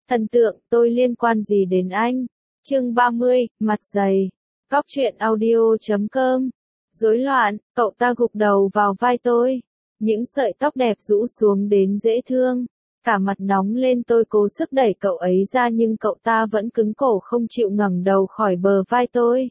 Thần tượng, tôi liên quan gì đến anh? Chương 30, mặt dày. Cóc truyện audio.com. Rối loạn, cậu ta gục đầu vào vai tôi. Những sợi tóc đẹp rũ xuống đến dễ thương. Cả mặt nóng lên, tôi cố sức đẩy cậu ấy ra nhưng cậu ta vẫn cứng cổ không chịu ngẩng đầu khỏi bờ vai tôi.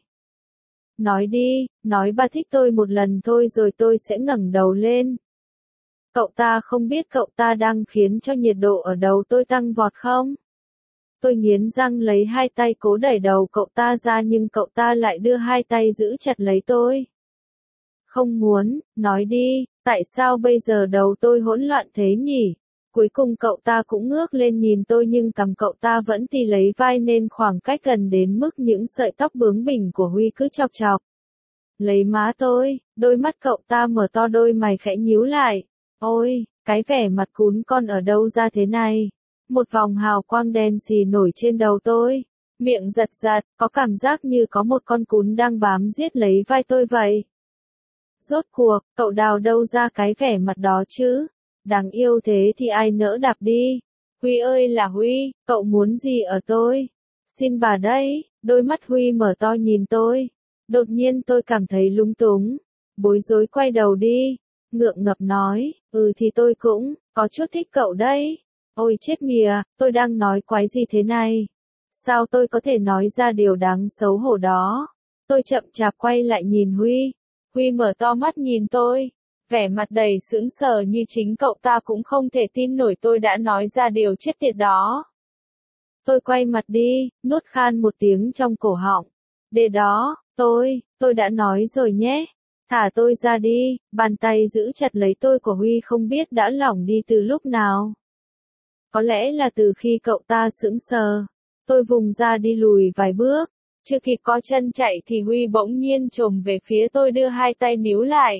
Nói đi, nói ba thích tôi một lần thôi rồi tôi sẽ ngẩng đầu lên. Cậu ta không biết cậu ta đang khiến cho nhiệt độ ở đầu tôi tăng vọt không? Tôi nghiến răng lấy hai tay cố đẩy đầu cậu ta ra nhưng cậu ta lại đưa hai tay giữ chặt lấy tôi. Không muốn, nói đi, tại sao bây giờ đầu tôi hỗn loạn thế nhỉ? Cuối cùng cậu ta cũng ngước lên nhìn tôi nhưng cằm cậu ta vẫn tì lấy vai nên khoảng cách gần đến mức những sợi tóc bướng bỉnh của Huy cứ chọc chọc. Lấy má tôi, đôi mắt cậu ta mở to, đôi mày khẽ nhíu lại. Ôi, cái vẻ mặt cún con ở đâu ra thế này? Một vòng hào quang đen xì nổi trên đầu tôi. Miệng giật giật, có cảm giác như có một con cún đang bám giết lấy vai tôi vậy. Rốt cuộc, cậu đào đâu ra cái vẻ mặt đó chứ? Đáng yêu thế thì ai nỡ đạp đi? Huy ơi là Huy, cậu muốn gì ở tôi? Xin bà đấy, đôi mắt Huy mở to nhìn tôi. Đột nhiên tôi cảm thấy lúng túng. Bối rối quay đầu đi. Ngượng ngập nói, thì tôi cũng, có chút thích cậu đấy. Ôi chết mìa, tôi đang nói quái gì thế này? Sao tôi có thể nói ra điều đáng xấu hổ đó? Tôi chậm chạp quay lại nhìn Huy. Huy mở to mắt nhìn tôi. Vẻ mặt đầy sững sờ như chính cậu ta cũng không thể tin nổi tôi đã nói ra điều chết tiệt đó. Tôi quay mặt đi, nuốt khan một tiếng trong cổ họng. Để đó, tôi đã nói rồi nhé. Thả tôi ra đi, bàn tay giữ chặt lấy tôi của Huy không biết đã lỏng đi từ lúc nào. Có lẽ là từ khi cậu ta sững sờ. Tôi vùng ra đi lùi vài bước. Chưa kịp có chân chạy thì Huy bỗng nhiên chồm về phía tôi đưa hai tay níu lại.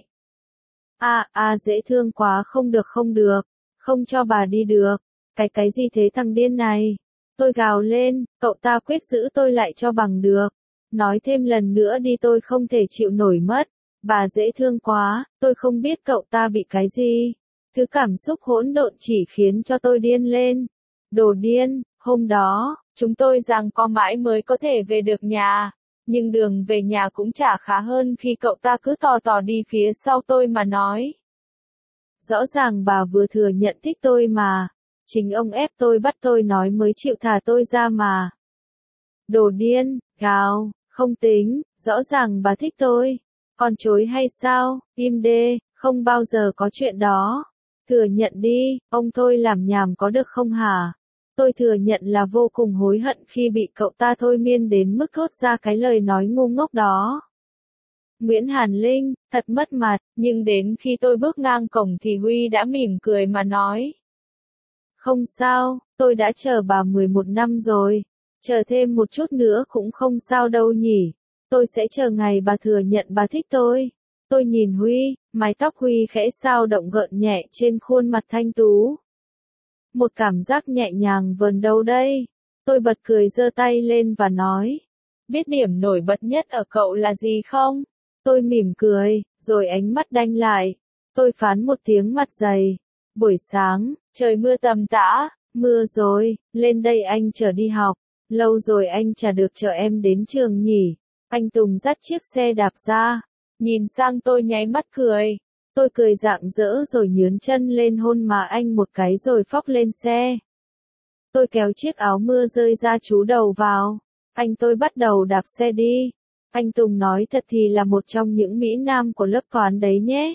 Dễ thương quá, không được, không cho bà đi được. Cái gì thế thằng điên này? Tôi gào lên, cậu ta quyết giữ tôi lại cho bằng được. Nói thêm lần nữa đi tôi không thể chịu nổi mất. Bà dễ thương quá, tôi không biết cậu ta bị cái gì. Thứ cảm xúc hỗn độn chỉ khiến cho tôi điên lên. Đồ điên, hôm đó, chúng tôi giằng co mãi mới có thể về được nhà. Nhưng đường về nhà cũng chả khá hơn khi cậu ta cứ tò tò đi phía sau tôi mà nói. Rõ ràng bà vừa thừa nhận thích tôi mà. Chính ông ép tôi bắt tôi nói mới chịu thả tôi ra mà. Đồ điên, gào, không tính, rõ ràng bà thích tôi. Còn chối hay sao, im đê, không bao giờ có chuyện đó. Thừa nhận đi, ông thôi làm nhảm có được không hả? Tôi thừa nhận là vô cùng hối hận khi bị cậu ta thôi miên đến mức thốt ra cái lời nói ngu ngốc đó. Nguyễn Hàn Linh, thật mất mặt, nhưng đến khi tôi bước ngang cổng thì Huy đã mỉm cười mà nói. Không sao, tôi đã chờ bà 11 năm rồi. Chờ thêm một chút nữa cũng không sao đâu nhỉ. Tôi sẽ chờ ngày bà thừa nhận bà thích tôi. Tôi nhìn Huy, mái tóc Huy khẽ xao động gợn nhẹ trên khuôn mặt thanh tú. Một cảm giác nhẹ nhàng vờn đâu đây. Tôi bật cười giơ tay lên và nói. Biết điểm nổi bật nhất ở cậu là gì không? Tôi mỉm cười, rồi ánh mắt đanh lại. Tôi phán một tiếng mặt dày. Buổi sáng, trời mưa tầm tã, mưa rồi, lên đây anh chở đi học. Lâu rồi anh chả được chở em đến trường nhỉ. Anh Tùng dắt chiếc xe đạp ra. Nhìn sang tôi nháy mắt cười. Tôi cười rạng rỡ rồi nhướn chân lên hôn mà anh một cái rồi phóc lên xe. Tôi kéo chiếc áo mưa rơi ra trú đầu vào. Tôi bắt đầu đạp xe đi. Anh Tùng nói thật thì là một trong những mỹ nam của lớp toán đấy nhé.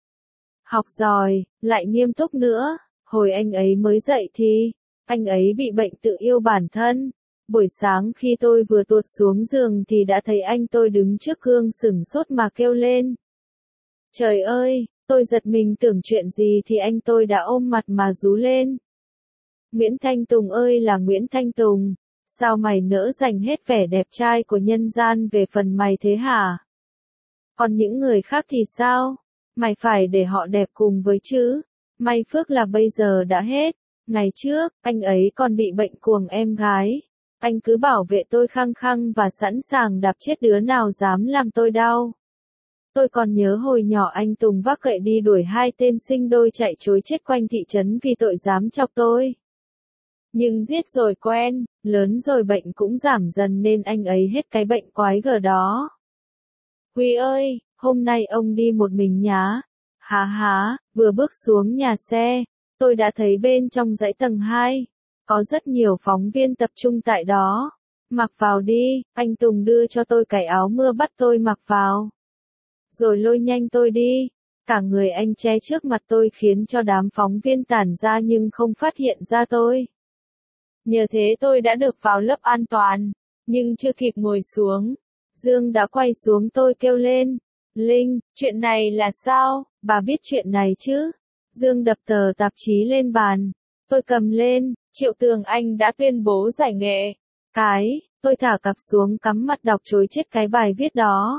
Học giỏi, lại nghiêm túc nữa. Hồi anh ấy mới dậy thì, anh ấy bị bệnh tự yêu bản thân. Buổi sáng khi tôi vừa tuột xuống giường thì đã thấy anh tôi đứng trước gương sửng sốt mà kêu lên. Trời ơi, tôi giật mình tưởng chuyện gì thì anh tôi đã ôm mặt mà rú lên. Nguyễn Thanh Tùng ơi là Nguyễn Thanh Tùng, sao mày nỡ dành hết vẻ đẹp trai của nhân gian về phần mày thế hả? Còn những người khác thì sao? Mày phải để họ đẹp cùng với chứ. May phước là bây giờ đã hết. Ngày trước, anh ấy còn bị bệnh cuồng em gái. Anh cứ bảo vệ tôi khăng khăng và sẵn sàng đạp chết đứa nào dám làm tôi đau. Tôi còn nhớ hồi nhỏ anh Tùng vác gậy đi đuổi hai tên sinh đôi chạy trối chết quanh thị trấn vì tội dám chọc tôi. Nhưng giết rồi quen, lớn rồi bệnh cũng giảm dần nên anh ấy hết cái bệnh quái gở đó. Huy ơi, hôm nay ông đi một mình nhá. Há, vừa bước xuống nhà xe, tôi đã thấy bên trong dãy tầng 2, có rất nhiều phóng viên tập trung tại đó. Mặc vào đi, anh Tùng đưa cho tôi cái áo mưa bắt tôi mặc vào. Rồi lôi nhanh tôi đi. Cả người anh che trước mặt tôi khiến cho đám phóng viên tản ra nhưng không phát hiện ra tôi. Nhờ thế tôi đã được vào lớp an toàn, nhưng chưa kịp ngồi xuống. Dương đã quay xuống tôi kêu lên. Linh, chuyện này là sao? Bà biết chuyện này chứ? Dương đập tờ tạp chí lên bàn. Tôi cầm lên, Triệu Tường Anh đã tuyên bố giải nghệ. Tôi thả cặp xuống cắm mặt đọc trối chết cái bài viết đó.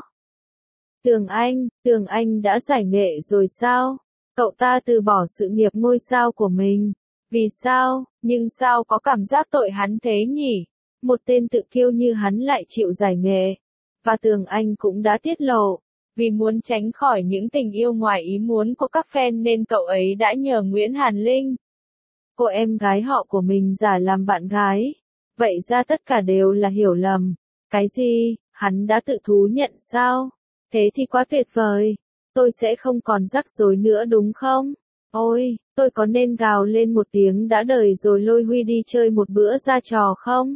Tường Anh đã giải nghệ rồi sao? Cậu ta từ bỏ sự nghiệp ngôi sao của mình. Vì sao? Nhưng sao có cảm giác tội hắn thế nhỉ? Một tên tự kiêu như hắn lại chịu giải nghệ. Và Tường Anh cũng đã tiết lộ. Vì muốn tránh khỏi những tình yêu ngoài ý muốn của các fan nên cậu ấy đã nhờ Nguyễn Hàn Linh, cô em gái họ của mình giả làm bạn gái. Vậy ra tất cả đều là hiểu lầm. Cái gì? Hắn đã tự thú nhận sao? Thế thì quá tuyệt vời. Tôi sẽ không còn rắc rối nữa đúng không? Ôi, tôi có nên gào lên một tiếng đã đời rồi lôi Huy đi chơi một bữa ra trò không?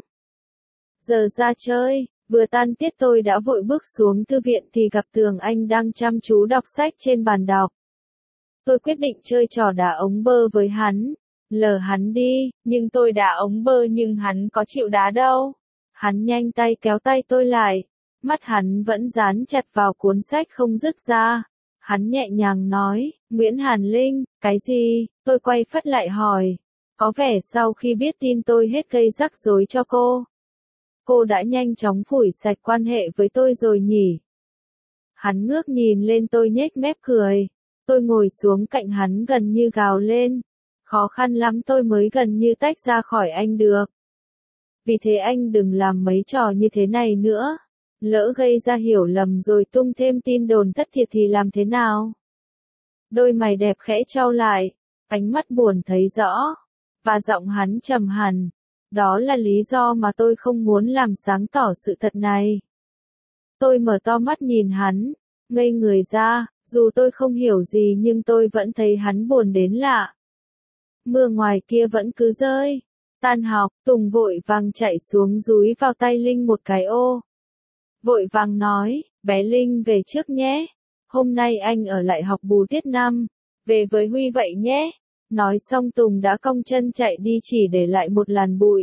Giờ ra chơi, vừa tan tiết tôi đã vội bước xuống thư viện thì gặp Tường Anh đang chăm chú đọc sách trên bàn đọc. Tôi quyết định chơi trò đá ống bơ với hắn. Lờ hắn đi, nhưng tôi đá ống bơ nhưng hắn có chịu đá đâu. Hắn nhanh tay kéo tay tôi lại. Mắt hắn vẫn dán chặt vào cuốn sách không dứt ra. Hắn nhẹ nhàng nói, Nguyễn Hàn Linh, cái gì? Tôi quay phắt lại hỏi. Có vẻ sau khi biết tin tôi hết gây rắc rối cho cô. Cô đã nhanh chóng phủi sạch quan hệ với tôi rồi nhỉ? Hắn ngước nhìn lên tôi nhếch mép cười. Tôi ngồi xuống cạnh hắn gần như gào lên. Khó khăn lắm tôi mới gần như tách ra khỏi anh được. Vì thế anh đừng làm mấy trò như thế này nữa. Lỡ gây ra hiểu lầm rồi tung thêm tin đồn thất thiệt thì làm thế nào? Đôi mày đẹp khẽ chau lại, ánh mắt buồn thấy rõ, và giọng hắn trầm hẳn. Đó là lý do mà tôi không muốn làm sáng tỏ sự thật này. Tôi mở to mắt nhìn hắn, ngây người ra, dù tôi không hiểu gì nhưng tôi vẫn thấy hắn buồn đến lạ. Mưa ngoài kia vẫn cứ rơi. Tan học, Tùng vội vàng chạy xuống dúi vào tay Linh một cái ô. Vội vàng nói, bé Linh về trước nhé. Hôm nay anh ở lại học bù tiết 5. Về với Huy vậy nhé. Nói xong Tùng đã cong chân chạy đi chỉ để lại một làn bụi.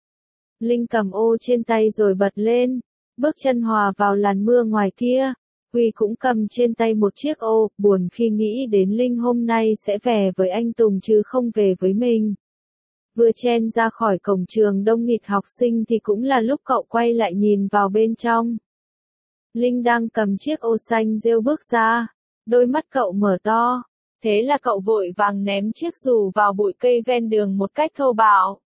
Linh cầm ô trên tay rồi bật lên. Bước chân hòa vào làn mưa ngoài kia. Huy cũng cầm trên tay một chiếc ô, buồn khi nghĩ đến Linh hôm nay sẽ về với anh Tùng chứ không về với mình. Vừa chen ra khỏi cổng trường đông nghịt học sinh thì cũng là lúc cậu quay lại nhìn vào bên trong. Linh đang cầm chiếc ô xanh rêu bước ra. Đôi mắt cậu mở to. Thế là cậu vội vàng ném chiếc dù vào bụi cây ven đường một cách thô bạo.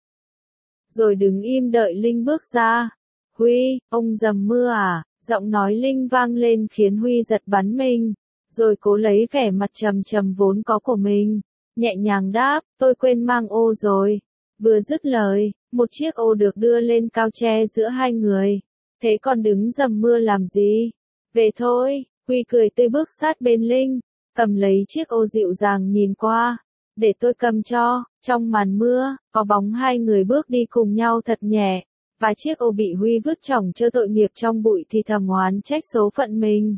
Rồi đứng im đợi Linh bước ra. Huy, ông dầm mưa à? Giọng nói Linh vang lên khiến Huy giật bắn mình. Rồi cố lấy vẻ mặt trầm trầm vốn có của mình. Nhẹ nhàng đáp, tôi quên mang ô rồi. Vừa dứt lời, một chiếc ô được đưa lên cao che giữa hai người. Thế còn đứng dầm mưa làm gì? Về thôi, Huy cười tươi bước sát bên Linh, cầm lấy chiếc ô dịu dàng nhìn qua. Để tôi cầm cho. Trong màn mưa, có bóng hai người bước đi cùng nhau thật nhẹ. Và chiếc ô bị Huy vứt chỏng chơ tội nghiệp trong bụi thì thầm oán trách số phận mình.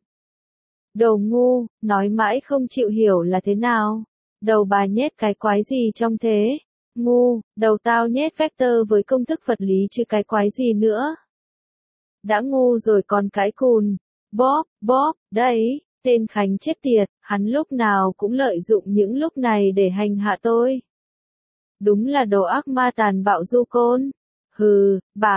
Đồ ngu, nói mãi không chịu hiểu là thế nào? Đầu bà nhét cái quái gì trong thế? Ngu, đầu tao nhét vector với công thức vật lý chứ cái quái gì nữa? Đã ngu rồi còn cãi cùn. Bóp, đấy, tên Khánh chết tiệt, hắn lúc nào cũng lợi dụng những lúc này để hành hạ tôi. Đúng là đồ ác ma tàn bạo du côn. Hừ,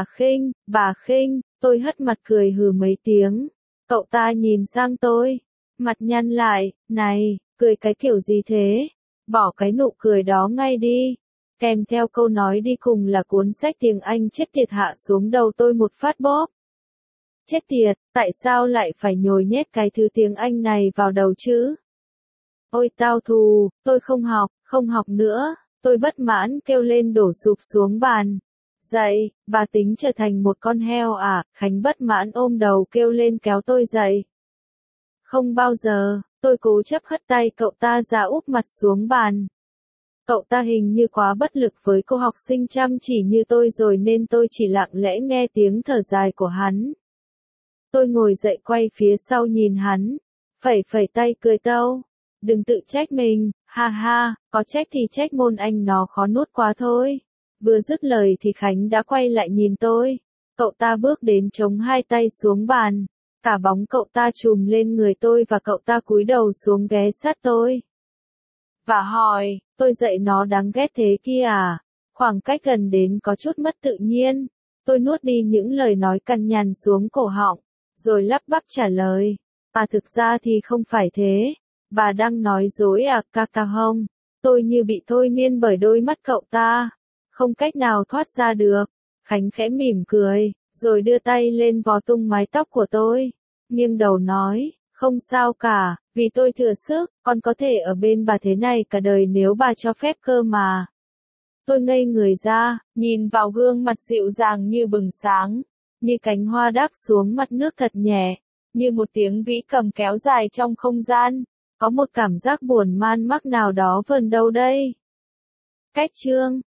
bà khinh, tôi hất mặt cười hừ mấy tiếng. Cậu ta nhìn sang tôi, mặt nhăn lại, này, cười cái kiểu gì thế? Bỏ cái nụ cười đó ngay đi. Kèm theo câu nói đi cùng là cuốn sách tiếng Anh chết tiệt hạ xuống đầu tôi một phát bóp. Chết tiệt, tại sao lại phải nhồi nhét cái thứ tiếng Anh này vào đầu chứ? Ôi tao thù, tôi không học nữa. Tôi bất mãn kêu lên đổ sụp xuống bàn. Dậy, bà tính trở thành một con heo à? Khánh bất mãn ôm đầu kêu lên kéo tôi dậy. Không bao giờ, tôi cố chấp hất tay cậu ta ra úp mặt xuống bàn. Cậu ta hình như quá bất lực với cô học sinh chăm chỉ như tôi rồi nên tôi chỉ lặng lẽ nghe tiếng thở dài của hắn. Tôi ngồi dậy quay phía sau nhìn hắn, phẩy phẩy tay cười tâu. Đừng tự trách mình, ha ha, có trách thì trách môn anh nó khó nuốt quá thôi. Vừa dứt lời thì Khánh đã quay lại nhìn tôi. Cậu ta bước đến chống hai tay xuống bàn. Cả bóng cậu ta trùm lên người tôi và cậu ta cúi đầu xuống ghé sát tôi. Và hỏi, tôi dạy nó đáng ghét thế kia à? Khoảng cách gần đến có chút mất tự nhiên. Tôi nuốt đi những lời nói cằn nhằn xuống cổ họng, rồi lắp bắp trả lời. À thực ra thì không phải thế. Bà đang nói dối à ca ca hông? Tôi như bị thôi miên bởi đôi mắt cậu ta. Không cách nào thoát ra được. Khánh khẽ mỉm cười, rồi đưa tay lên vò tung mái tóc của tôi. Nghiêng đầu nói, không sao cả, vì tôi thừa sức, con có thể ở bên bà thế này cả đời nếu bà cho phép cơ mà. Tôi ngây người ra, nhìn vào gương mặt dịu dàng như bừng sáng, như cánh hoa đáp xuống mặt nước thật nhẹ, như một tiếng vĩ cầm kéo dài trong không gian. Có một cảm giác buồn man mác nào đó vờn đâu đây. Cách chương